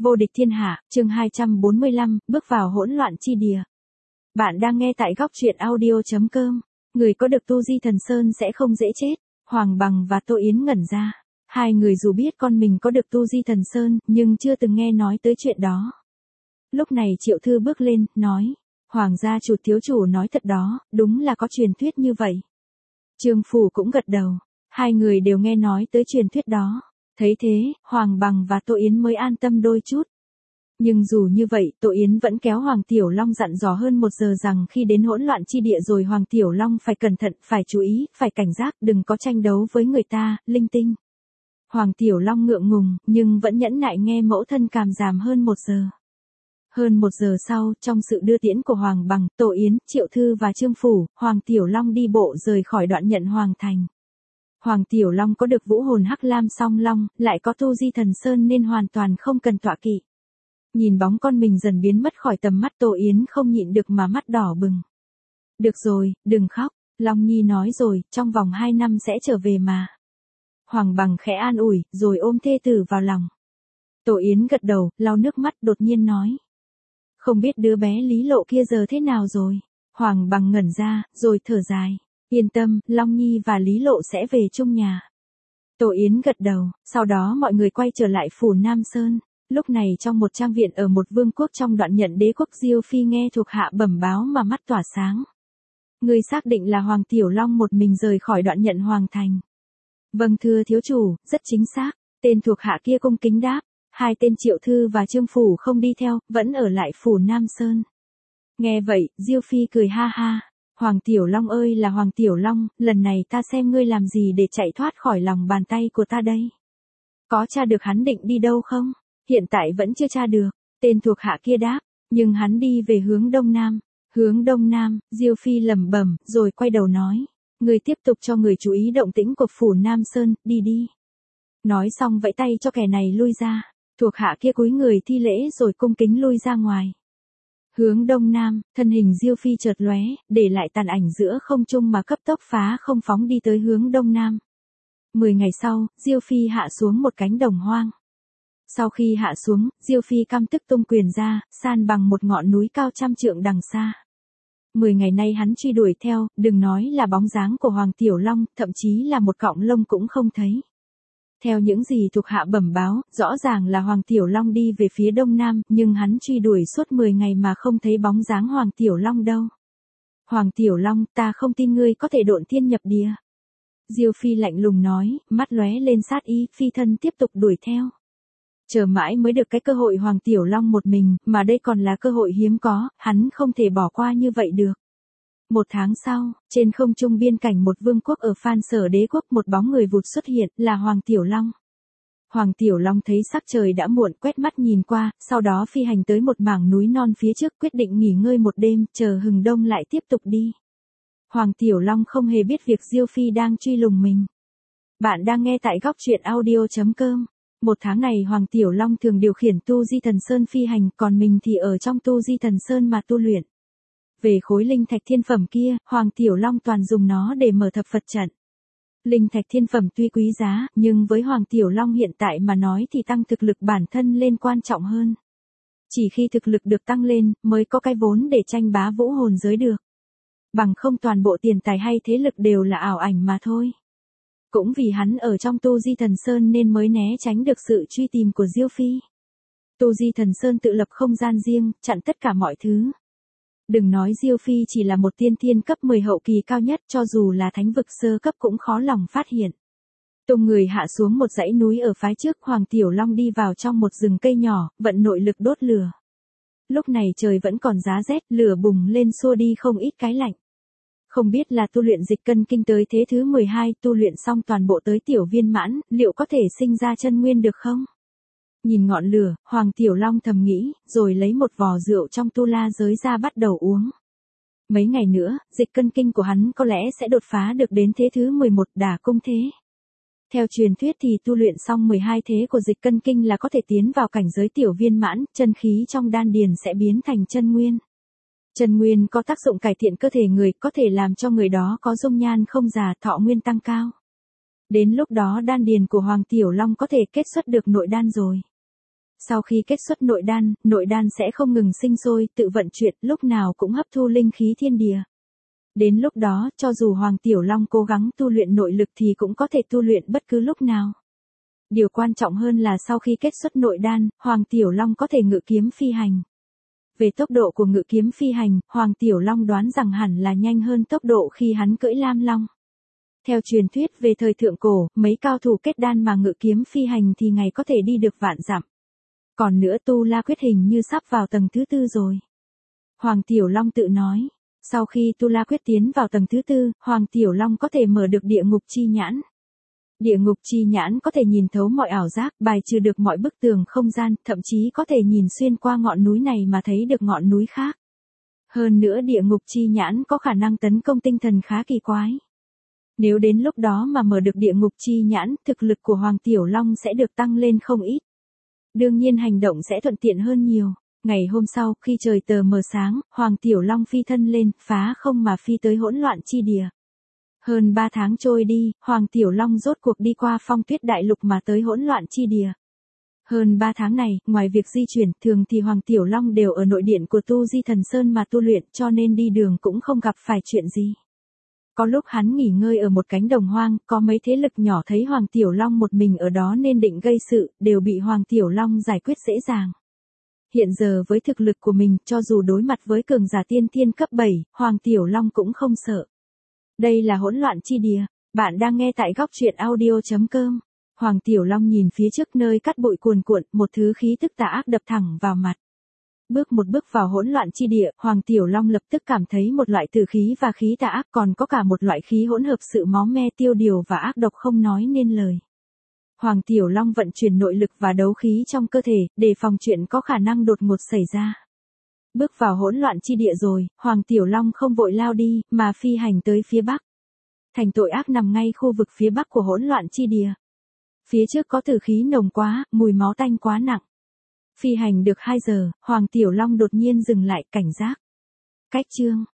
Vô địch thiên hạ, chương 245, bước vào hỗn loạn chi địa. Bạn đang nghe tại góc truyện audio.com. Người có được tu di thần sơn sẽ không dễ chết. Hoàng Bằng và Tô Yến ngẩn ra. Hai người dù biết con mình có được tu di thần sơn, nhưng chưa từng nghe nói tới chuyện đó. Lúc này Triệu Thư bước lên, nói. Hoàng gia chủ thiếu chủ nói thật đó, đúng là có truyền thuyết như vậy. Trương Phủ cũng gật đầu. Hai người đều nghe nói tới truyền thuyết đó. Thấy thế, Hoàng Bằng và Tô Yến mới an tâm đôi chút. Nhưng dù như vậy, Tô Yến vẫn kéo Hoàng Tiểu Long dặn dò hơn 1 giờ rằng khi đến hỗn loạn chi địa rồi Hoàng Tiểu Long phải cẩn thận, phải chú ý, phải cảnh giác, đừng có tranh đấu với người ta, linh tinh. Hoàng Tiểu Long ngượng ngùng, nhưng vẫn nhẫn nại nghe mẫu thân càm ràm hơn 1 giờ. Hơn 1 giờ sau, trong sự đưa tiễn của Hoàng Bằng, Tô Yến, Triệu Thư và Trương Phủ, Hoàng Tiểu Long đi bộ rời khỏi đoạn nhận Hoàng thành. Hoàng Tiểu Long có được vũ hồn Hắc Lam Song Long, lại có tu di thần sơn nên hoàn toàn không cần tọa kỵ. Nhìn bóng con mình dần biến mất khỏi tầm mắt, Tô Yến không nhịn được mà mắt đỏ bừng. Được rồi, đừng khóc, Long Nhi nói rồi, trong vòng 2 năm sẽ trở về mà. Hoàng Bằng khẽ an ủi, rồi ôm thê tử vào lòng. Tô Yến gật đầu, lau nước mắt, đột nhiên nói. Không biết đứa bé Lý Lộ kia giờ thế nào rồi? Hoàng Bằng ngẩn ra, rồi thở dài. Yên tâm, Long Nhi và Lý Lộ sẽ về chung nhà. Tô Yến gật đầu, sau đó mọi người quay trở lại phủ Nam Sơn. Lúc này trong một trang viện ở một vương quốc trong đoạn nhận đế quốc, Diêu Phi nghe thuộc hạ bẩm báo mà mắt tỏa sáng. Người xác định là Hoàng Tiểu Long một mình rời khỏi đoạn nhận Hoàng thành. Vâng thưa thiếu chủ, rất chính xác. Tên thuộc hạ kia cung kính đáp. Hai tên Triệu Thư và Trương Phủ không đi theo, vẫn ở lại phủ Nam Sơn. Nghe vậy, Diêu Phi cười ha ha. Hoàng Tiểu Long ơi là Hoàng Tiểu Long, lần này ta xem ngươi làm gì để chạy thoát khỏi lòng bàn tay của ta đây. Có tra được hắn định đi đâu không? Hiện tại vẫn chưa tra được, tên thuộc hạ kia đáp, nhưng hắn đi về hướng đông nam. Hướng đông nam, Diêu Phi lẩm bẩm, rồi quay đầu nói. Ngươi tiếp tục cho người chú ý động tĩnh của phủ Nam Sơn, đi đi. Nói xong vẫy tay cho kẻ này lui ra. Thuộc hạ kia cúi người thi lễ rồi cung kính lui ra ngoài. Hướng đông nam, thân hình Diêu Phi chợt lóe, để lại tàn ảnh giữa không trung mà cấp tốc phá không phóng đi tới hướng đông nam. 10 ngày sau, Diêu Phi hạ xuống một cánh đồng hoang. Sau khi hạ xuống, Diêu Phi căm tức tung quyền ra, san bằng một ngọn núi cao 100 trượng đằng xa. 10 ngày nay hắn truy đuổi theo, đừng nói là bóng dáng của Hoàng Tiểu Long, thậm chí là một cọng lông cũng không thấy. Theo những gì thuộc hạ bẩm báo, rõ ràng là Hoàng Tiểu Long đi về phía đông nam, nhưng hắn truy đuổi suốt 10 ngày mà không thấy bóng dáng Hoàng Tiểu Long đâu. Hoàng Tiểu Long, ta không tin ngươi có thể độn thiên nhập địa. Diêu Phi lạnh lùng nói, mắt lóe lên sát ý, phi thân tiếp tục đuổi theo. Chờ mãi mới được cái cơ hội Hoàng Tiểu Long một mình, mà đây còn là cơ hội hiếm có, hắn không thể bỏ qua như vậy được. 1 tháng sau, trên không trung biên cảnh một vương quốc ở Phan Sở Đế quốc, một bóng người vụt xuất hiện, là Hoàng Tiểu Long. Hoàng Tiểu Long thấy sắc trời đã muộn, quét mắt nhìn qua, sau đó phi hành tới một mảng núi non phía trước, quyết định nghỉ ngơi một đêm, chờ hừng đông lại tiếp tục đi. Hoàng Tiểu Long không hề biết việc Diêu Phi đang truy lùng mình. Bạn đang nghe tại góc truyện audio.com. 1 tháng này Hoàng Tiểu Long thường điều khiển tu di thần sơn phi hành, còn mình thì ở trong tu di thần sơn mà tu luyện. Về khối linh thạch thiên phẩm kia, Hoàng Tiểu Long toàn dùng nó để mở thập Phật trận. Linh thạch thiên phẩm tuy quý giá, nhưng với Hoàng Tiểu Long hiện tại mà nói thì tăng thực lực bản thân lên quan trọng hơn. Chỉ khi thực lực được tăng lên, mới có cái vốn để tranh bá vũ hồn giới được. Bằng không toàn bộ tiền tài hay thế lực đều là ảo ảnh mà thôi. Cũng vì hắn ở trong tu di thần sơn nên mới né tránh được sự truy tìm của Diêu Phi. Tu di thần sơn tự lập không gian riêng, chặn tất cả mọi thứ. Đừng nói Diêu Phi chỉ là một tiên thiên cấp 10 hậu kỳ cao nhất, cho dù là thánh vực sơ cấp cũng khó lòng phát hiện. Tung người hạ xuống một dãy núi ở phái trước, Hoàng Tiểu Long đi vào trong một rừng cây nhỏ, vận nội lực đốt lửa. Lúc này trời vẫn còn giá rét, lửa bùng lên xua đi không ít cái lạnh. Không biết là tu luyện dịch cân kinh tới thế thứ 12, tu luyện xong toàn bộ tới tiểu viên mãn, liệu có thể sinh ra chân nguyên được không? Nhìn ngọn lửa, Hoàng Tiểu Long thầm nghĩ, rồi lấy một vò rượu trong tu la giới ra bắt đầu uống. Mấy ngày nữa, dịch cân kinh của hắn có lẽ sẽ đột phá được đến thế thứ 11 đả cung thế. Theo truyền thuyết thì tu luyện xong 12 thế của dịch cân kinh là có thể tiến vào cảnh giới tiểu viên mãn, chân khí trong đan điền sẽ biến thành chân nguyên. Chân nguyên có tác dụng cải thiện cơ thể người, có thể làm cho người đó có dung nhan không già, thọ nguyên tăng cao. Đến lúc đó đan điền của Hoàng Tiểu Long có thể kết xuất được nội đan rồi. Sau khi kết xuất nội đan sẽ không ngừng sinh sôi, tự vận chuyển, lúc nào cũng hấp thu linh khí thiên địa. Đến lúc đó, cho dù Hoàng Tiểu Long cố gắng tu luyện nội lực thì cũng có thể tu luyện bất cứ lúc nào. Điều quan trọng hơn là sau khi kết xuất nội đan, Hoàng Tiểu Long có thể ngự kiếm phi hành. Về tốc độ của ngự kiếm phi hành, Hoàng Tiểu Long đoán rằng hẳn là nhanh hơn tốc độ khi hắn cưỡi Lam Long. Theo truyền thuyết về thời thượng cổ, mấy cao thủ kết đan mà ngự kiếm phi hành thì ngày có thể đi được vạn dặm. Còn nữa Tu La Quyết hình như sắp vào tầng thứ 4 rồi. Hoàng Tiểu Long tự nói. Sau khi Tu La Quyết tiến vào tầng thứ 4, Hoàng Tiểu Long có thể mở được địa ngục chi nhãn. Địa ngục chi nhãn có thể nhìn thấu mọi ảo giác, bài trừ được mọi bức tường không gian, thậm chí có thể nhìn xuyên qua ngọn núi này mà thấy được ngọn núi khác. Hơn nữa địa ngục chi nhãn có khả năng tấn công tinh thần khá kỳ quái. Nếu đến lúc đó mà mở được địa ngục chi nhãn, thực lực của Hoàng Tiểu Long sẽ được tăng lên không ít. Đương nhiên hành động sẽ thuận tiện hơn nhiều. Ngày hôm sau, khi trời tờ mờ sáng, Hoàng Tiểu Long phi thân lên, phá không mà phi tới hỗn loạn chi địa. Hơn 3 tháng trôi đi, Hoàng Tiểu Long rốt cuộc đi qua Phong Tuyết Đại Lục mà tới hỗn loạn chi địa. Hơn 3 tháng này, ngoài việc di chuyển, thường thì Hoàng Tiểu Long đều ở nội điện của Tu Di Thần Sơn mà tu luyện, cho nên đi đường cũng không gặp phải chuyện gì. Có lúc hắn nghỉ ngơi ở một cánh đồng hoang, có mấy thế lực nhỏ thấy Hoàng Tiểu Long một mình ở đó nên định gây sự, đều bị Hoàng Tiểu Long giải quyết dễ dàng. Hiện giờ với thực lực của mình, cho dù đối mặt với cường giả tiên thiên cấp 7, Hoàng Tiểu Long cũng không sợ. Đây là hỗn loạn chi địa. Bạn đang nghe tại góc truyện audio.com. Hoàng Tiểu Long nhìn phía trước nơi cát bụi cuồn cuộn, một thứ khí tức tà ác đập thẳng vào mặt. Bước một bước vào hỗn loạn chi địa, Hoàng Tiểu Long lập tức cảm thấy một loại tử khí và khí tà ác, còn có cả một loại khí hỗn hợp sự máu me tiêu điều và ác độc không nói nên lời. Hoàng Tiểu Long vận chuyển nội lực và đấu khí trong cơ thể, để phòng chuyện có khả năng đột ngột xảy ra. Bước vào hỗn loạn chi địa rồi, Hoàng Tiểu Long không vội lao đi, mà phi hành tới phía bắc. Thành tội ác nằm ngay khu vực phía bắc của hỗn loạn chi địa. Phía trước có tử khí nồng quá, mùi máu tanh quá nặng. Phi hành được 2 giờ, Hoàng Tiểu Long đột nhiên dừng lại, cảnh giác. Cách chương.